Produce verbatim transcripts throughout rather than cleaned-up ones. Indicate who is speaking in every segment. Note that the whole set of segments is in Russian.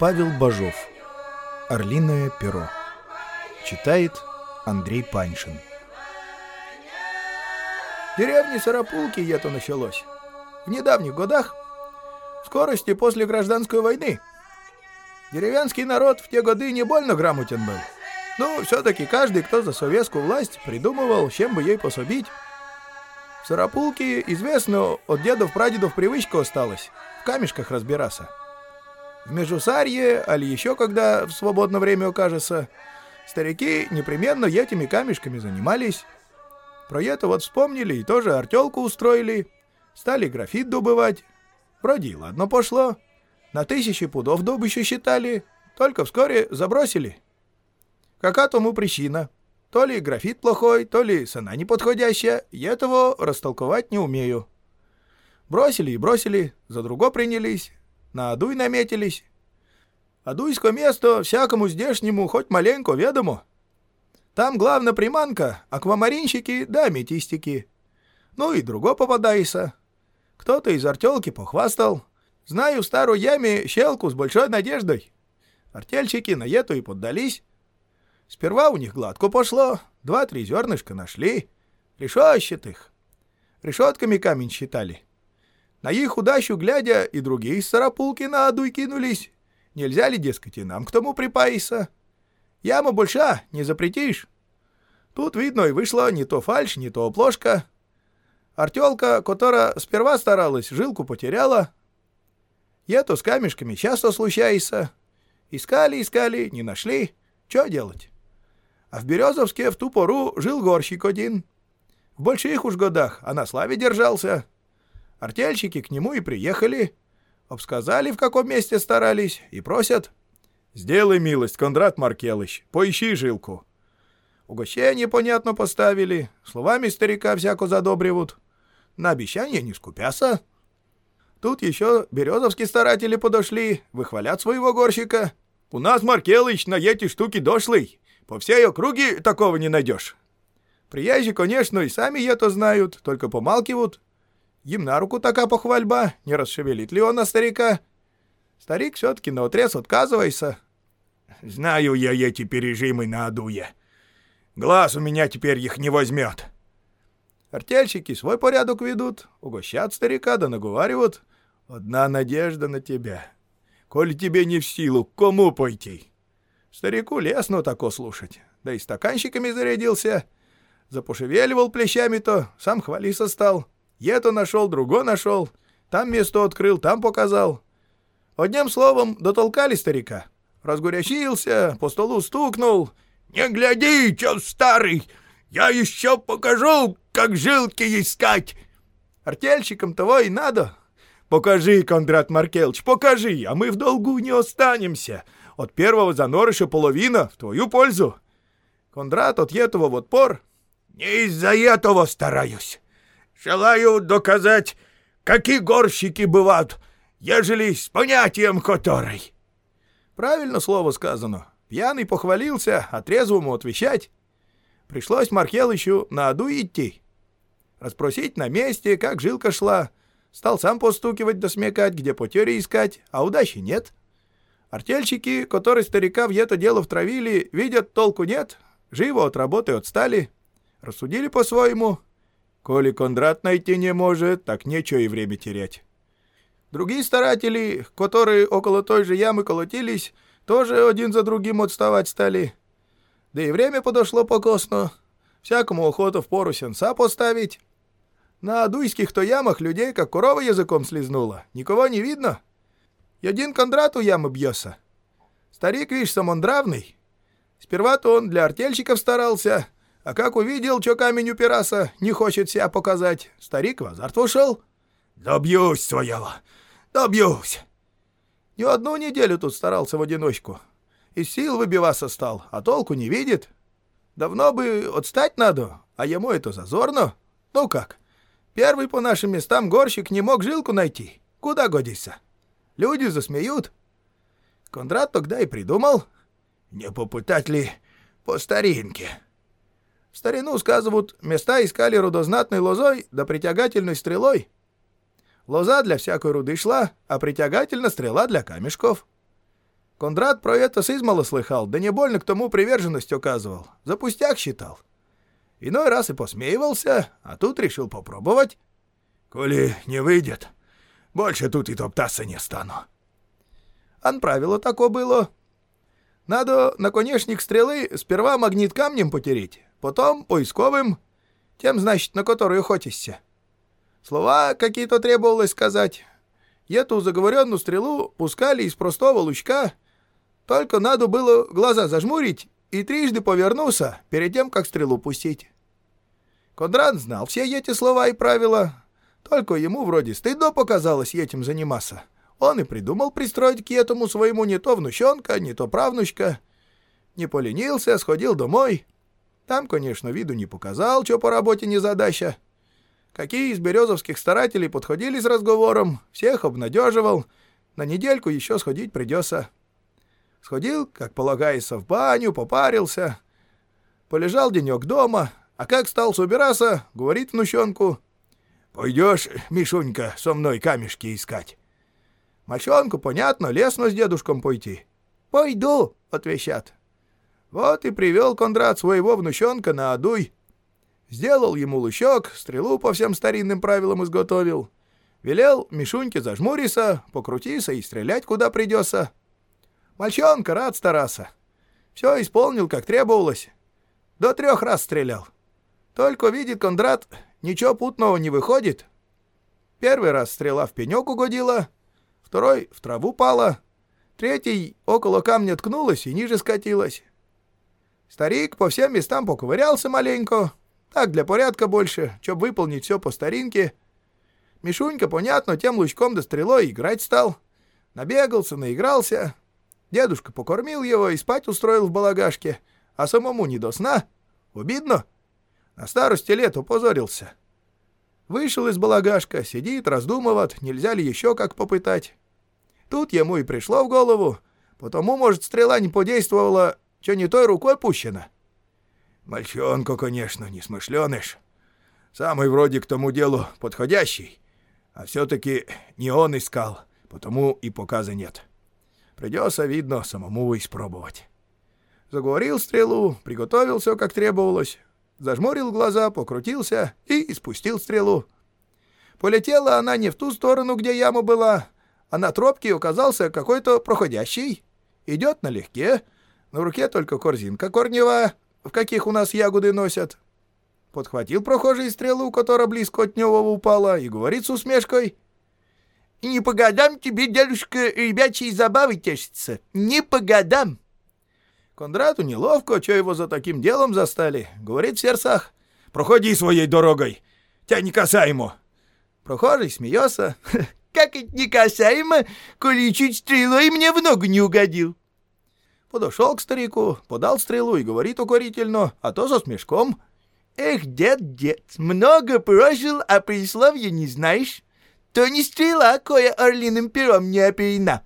Speaker 1: Павел Бажов. Орлиное перо. Читает Андрей Паншин.
Speaker 2: В деревне Сарапулки это началось. В недавних годах, в скорости после гражданской войны. Деревенский народ в те годы не больно грамотен был. Но все-таки каждый, кто за советскую власть, придумывал, чем бы ей пособить. В Сарапулке, известно, от дедов-прадедов привычка осталась в камешках разбираться. В Межусарье, али еще когда в свободное время окажется, старики непременно этими камешками занимались. Про это вот вспомнили и тоже артелку устроили, стали графит добывать. Вроде и ладно пошло, на тысячи пудов добычу считали, только вскоре забросили. Какая тому причина? То ли графит плохой, то ли цена неподходящая, и этого растолковать не умею. Бросили и бросили, за друго принялись, на Адуй наметились. Адуйское место всякому здешнему хоть маленько ведомо. Там главная приманка — аквамаринщики да аметистики. Ну и друго попадается. Кто-то из артелки похвастал. Знаю в старой яме щелку с большой надеждой. Артельщики на эту и поддались. Сперва у них гладко пошло, два-три зернышка нашли. Решащит их. Решетками камень считали. На их удачу глядя, и другие из Сарапулки на Адуй кинулись. Нельзя ли, дескать, и нам к тому припаиться? Яма больша, не запретишь. Тут, видно, и вышло не то фальшь, не то оплошка. Артелка, которая сперва старалась, жилку потеряла. Это с камешками часто случается. Искали, искали, не нашли. Что делать? А в Березовске в ту пору жил горщик один. В больших уж годах, а на славе держался. Артельщики к нему и приехали. Обсказали, в каком месте старались, и просят: «Сделай милость, Кондрат Маркелыч, поищи жилку». Угощение, понятно, поставили, словами старика всяко задобривают. На обещание не скупятся. Тут еще березовские старатели подошли, выхвалят своего горщика. «У нас, Маркелыч, на эти штуки дошлый. По всей округе такого не найдешь». Приезжие, конечно, и сами это знают, только помалкивают. Им на руку такая похвальба, не расшевелит ли он на старика. Старик все-таки наотрез отказывается. «Знаю я эти пережимы на Адуе. Глаз у меня теперь их не возьмет». Артельщики свой порядок ведут, угощат старика да наговаривают: «Одна надежда на тебя. Коли тебе не в силу, к кому пойти?» Старику лестно тако слушать, да и стаканчиками зарядился. Запошевеливал плечами-то, сам хвалиться стал. Это нашел, друго нашел, там место открыл, там показал. Одним словом, дотолкали старика. Разгорячился, по столу стукнул. «Не гляди, чё старый, я еще покажу, как жилки искать». Артельщикам того и надо. «Покажи, Кондрат Маркелыч, покажи, а мы в долгу не останемся. От первого занорыша половина в твою пользу». Кондрат от этого в отпор: «Не из-за этого стараюсь. Желаю доказать, какие горщики бывают, ежели с понятием которой». Правильно слово сказано. Пьяный похвалился, а трезвому отвечать. Пришлось Маркелычу на Адуй идти. Расспросить на месте, как жилка шла. Стал сам постукивать да смекать, где потери искать, а удачи нет. Артельщики, которые старика в это дело втравили, видят, толку нет, живо от работы отстали. Рассудили по-своему: коли Кондрат найти не может, так нечего и время терять. Другие старатели, которые около той же ямы колотились, тоже один за другим отставать стали. Да и время подошло покосно. Всякому охота впору сенца поставить. На адуйских-то ямах людей, как корова языком слезнула. Никого не видно. И один Кондрат у ямы бьется. Старик, видишь, самондравный. Сперва-то он для артельщиков старался, а как увидел, что камень упирался, не хочет себя показать, старик в азарт ушел. «Добьюсь своего, добьюсь». Не одну неделю тут старался в одиночку. Из сил выбиваться стал, а толку не видит. Давно бы отстать надо, а ему это зазорно. Ну как, первый по нашим местам горщик не мог жилку найти. Куда годится? Люди засмеют. Кондрат тогда и придумал: не попытать ли по старинке. В старину, сказывают, места искали рудознатной лозой да притягательной стрелой. Лоза для всякой руды шла, а притягательна стрела для камешков. Кондрат про это сызмала слыхал, да не больно к тому приверженность оказывал. За пустяк считал. Иной раз и посмеивался, а тут решил попробовать.
Speaker 3: Коли не выйдет, больше тут и топтаться не стану.
Speaker 2: Ан правило тако было. Надо наконечник стрелы сперва магнит камнем потереть, потом поисковым, тем, значит, на которую охотишься. Слова какие-то требовалось сказать. Эту заговоренную стрелу пускали из простого лучка, только надо было глаза зажмурить и трижды повернуться перед тем, как стрелу пустить. Кондрат знал все эти слова и правила, только ему вроде стыдно показалось этим заниматься. Он и придумал пристроить к этому своему не то внучонка, не то правнучка. Не поленился, сходил домой. Там, конечно, виду не показал, что по работе не задача. Какие из березовских старателей подходили с разговором, всех обнадеживал. На недельку еще сходить придется. Сходил, как полагается, в баню, попарился. Полежал денек дома, а как стал собираться, говорит внучонку:
Speaker 3: «Пойдешь, Мишунька, со мной камешки искать?»
Speaker 2: Мальчонку, понятно, лестно с дедушком пойти. «Пойду», — отвечат. Вот и привел Кондрат своего внучонка на Адуй. Сделал ему лучок, стрелу по всем старинным правилам изготовил. Велел Мишуньке зажмуриться, покрутиться и стрелять куда придется. Мальчонка рад стараться. Все исполнил, как требовалось. До трех раз стрелял. Только видит Кондрат, ничего путного не выходит. Первый раз стрела в пенек угодила, второй в траву пала, третий около камня ткнулась и ниже скатилась. Старик по всем местам поковырялся маленько, так для порядка больше, чтоб выполнить все по старинке. Мишунька, понятно, тем лучком да стрелой играть стал. Набегался, наигрался. Дедушка покормил его и спать устроил в балагашке, а самому не до сна. Обидно. На старости лет упозорился. Вышел из балагашка, сидит, раздумывает, нельзя ли еще как попытать. Тут ему и пришло в голову, потому, может, стрела не подействовала, что не той рукой пущена.
Speaker 3: Мальчонка, конечно, несмышленыш. Самый вроде к тому делу подходящий, а все-таки не он искал, потому и показа нет. Придется, видно, самому испробовать. Заговорил стрелу, приготовил все, как требовалось, зажмурил глаза, покрутился и испустил стрелу. Полетела она не в ту сторону, где яма была, а на тропке оказался какой-то проходящий. Идет налегке, на руке только корзинка корневая, в каких у нас ягоды носят. Подхватил прохожий стрелу, которая близко от него упала, и говорит с усмешкой: «Не по годам тебе, дедушка, ребячьей забавы тешится. Не по годам». Кондрату неловко, что его за таким делом застали. Говорит в сердцах: «Проходи своей дорогой, тебя не касаемо».
Speaker 2: Прохожий смеется:
Speaker 4: «Как это не касаемо, коли чуть стрелой мне в ногу не угодил?»
Speaker 2: Подошел к старику, подал стрелу и говорит укорительно, а то со смешком:
Speaker 4: «Эх, дед, дед, много прожил, а присловья не знаешь. То не стрела, кое орлиным пером не оперена».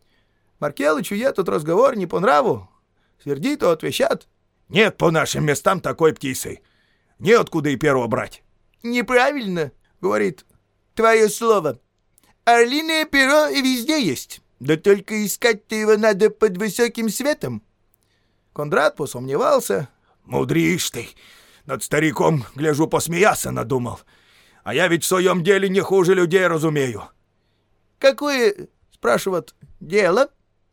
Speaker 2: Маркелычу этот разговор не по нраву. Сердито отвечат:
Speaker 3: «Нет по нашим местам такой птицы. Неоткуда и перо брать».
Speaker 4: «Неправильно, — говорит, — твое слово. Орлиное перо везде есть. Да только искать-то его надо под высоким светом».
Speaker 2: Кондрат посомневался.
Speaker 3: «Мудришь ты. Над стариком, гляжу, посмеяться надумал. А я ведь в своем деле не хуже людей разумею».
Speaker 2: «Какое, — спрашивает, — дело?»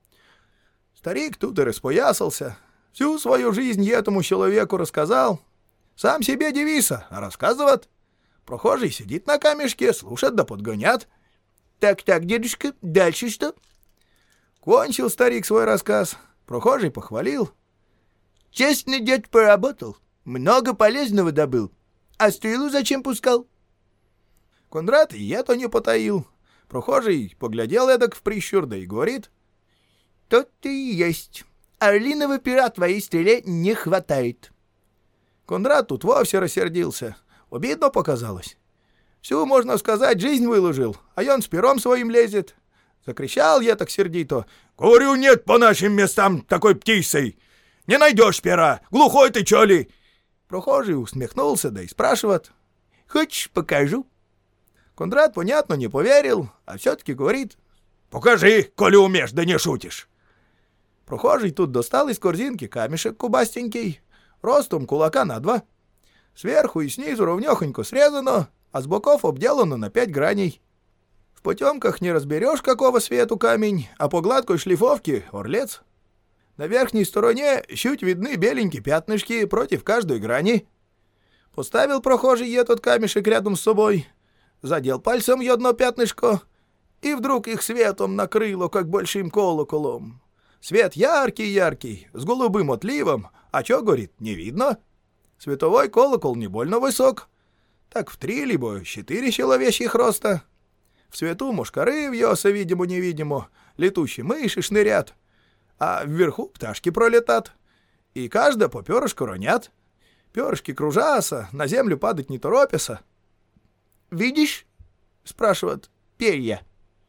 Speaker 2: Старик тут и распоясался. Всю свою жизнь этому человеку рассказал. Сам себе девиса, а рассказывает. Прохожий сидит на камешке, слушает да подгонят.
Speaker 4: «Так-так, дедушка, дальше что?»
Speaker 2: Кончил старик свой рассказ. Прохожий похвалил.
Speaker 4: «Честно, дед, поработал. Много полезного добыл. А стрелу зачем пускал?»
Speaker 2: Кондрат и это не потаил. Прохожий поглядел эдак в прищур, да и говорит:
Speaker 4: «Тот-то и есть. Орлиного пера твоей стреле не хватает».
Speaker 2: Кондрат тут вовсе рассердился. Обидно показалось. Всю, можно сказать, жизнь выложил, а он с пером своим лезет. Закричал я так сердито:
Speaker 3: «Говорю, нет по нашим местам такой птицей. Не найдешь пера. Глухой ты, чё ли?»
Speaker 2: Прохожий усмехнулся, да и спрашивает:
Speaker 4: «Хочешь, покажу?»
Speaker 2: Кондрат, понятно, не поверил, а все-таки говорит:
Speaker 3: «Покажи, коли умеешь, да не шутишь».
Speaker 2: Прохожий тут достал из корзинки камешек кубастенький, ростом кулака на два. Сверху и снизу ровнёхонько срезано, а с боков обделано на пять граней. В потемках не разберешь, какого свету камень, а по гладкой шлифовке — орлец. На верхней стороне чуть видны беленькие пятнышки против каждой грани. Поставил прохожий этот камешек рядом с собой, задел пальцем одно пятнышко, и вдруг их светом накрыло, как большим колоколом. Свет яркий-яркий, с голубым отливом, а чё, говорит, не видно. Световой колокол не больно высок, так в три либо четыре человечьих роста. В свету мушкары вьёся, видимо-невидимо, летущие мыши шнырят, а вверху пташки пролетат, и каждая по перышку ронят. Перышки кружатся, на землю падать не торопятся. «Видишь?» — спрашивают перья.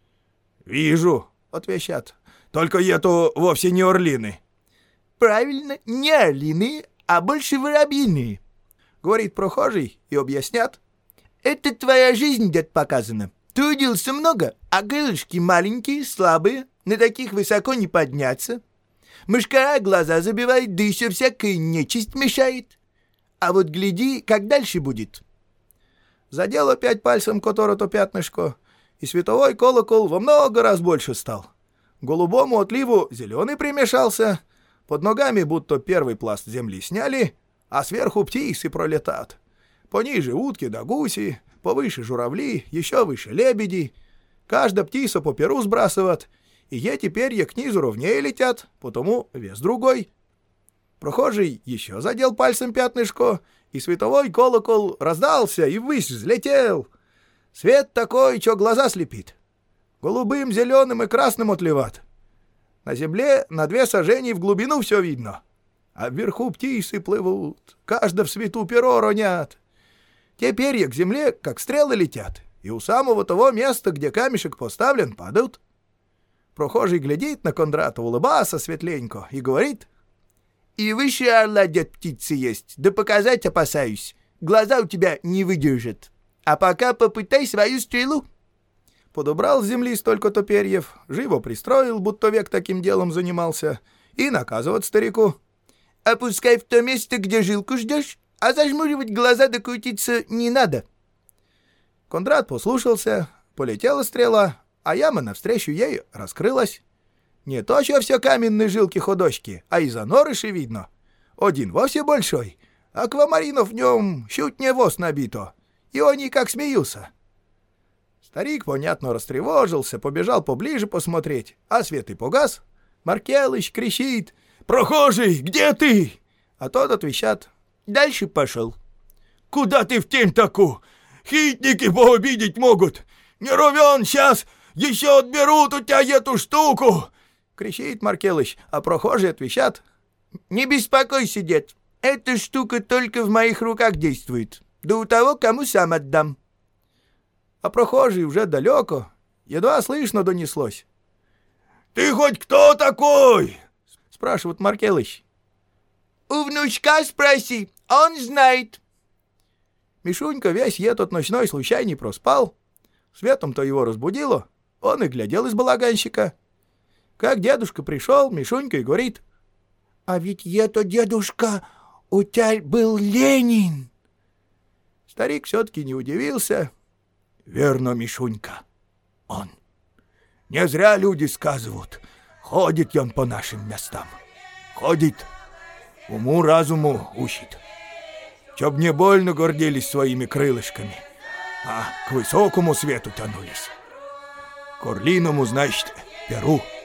Speaker 3: «Вижу», — отвечат. «Только это вовсе не орлины».
Speaker 2: «Правильно, не орлины, а больше воробьиные», — говорит прохожий и объяснят. «Это твоя жизнь, дед, показана. Трудился много, а крылышки маленькие, слабые, на таких высоко не подняться. Мышкара глаза забивает, да еще всякая нечисть мешает. А вот гляди, как дальше будет». Задел опять пальцем которое-то пятнышко, и световой колокол во много раз больше стал. К голубому отливу зеленый примешался, под ногами будто первый пласт земли сняли, а сверху птицы пролетат. Пониже утки да гуси, повыше журавли, еще выше лебеди. Каждая птица по перу сбрасывает, и эти перья к низу ровнее летят, потому вес другой. Прохожий еще задел пальцем пятнышко, и световой колокол раздался и ввысь взлетел. Свет такой, что глаза слепит. Голубым, зеленым и красным отливат. На земле на две сажени в глубину все видно, а вверху птицы плывут, каждая в свету перо ронят. Те перья к земле, как стрелы, летят, и у самого того места, где камешек поставлен, падают. Прохожий глядит на Кондрата, улыбается светленько и говорит: «И выше орла, дед, птицы есть, да показать опасаюсь. Глаза у тебя не выдержат. А пока попытай свою стрелу». Подобрал с земли столько-то перьев, живо пристроил, будто век таким делом занимался, и наказывает старику: «Опускай в то место, где жилку ждешь, а зажмуривать глаза да крутиться не надо». Кондрат послушался, полетела стрела, а яма навстречу ей раскрылась. Не то, что все каменные жилки-ходочки, а и занорыши видно. Один вовсе большой, аквамаринов в нем чуть не воз набито, и они как смеются. Старик, понятно, растревожился, побежал поближе посмотреть, а свет и погас. Маркелыч кричит: «Прохожий, где ты?» А тот отвечает: «Дальше пошел».
Speaker 3: «Куда ты в тень таку? Хитники пообидеть могут. Не ровен, сейчас еще отберут у тебя эту штуку!»
Speaker 2: Кричит Маркелыч, а прохожий отвечает: «Не беспокойся, дед, эта штука только в моих руках действует, да у того, кому сам отдам». А прохожий уже далеко, едва слышно донеслось:
Speaker 3: «Ты хоть кто такой?»
Speaker 2: — спрашивает Маркелыч. «У внучка спроси, он знает». Мишунька весь этот ночной случай не проспал. Светом-то его разбудило, он и глядел из балаганщика. Как дедушка пришел, Мишунька и говорит: «А ведь это, дедушка, у тебя был Ленин». Старик все-таки не удивился.
Speaker 3: «Верно, Мишунька, он. Не зря люди сказывают, ходит он по нашим местам. Ходит, уму-разуму учит. Чтоб не больно гордились своими крылышками, а к высокому свету тянулись. К орлиному, значит, перу».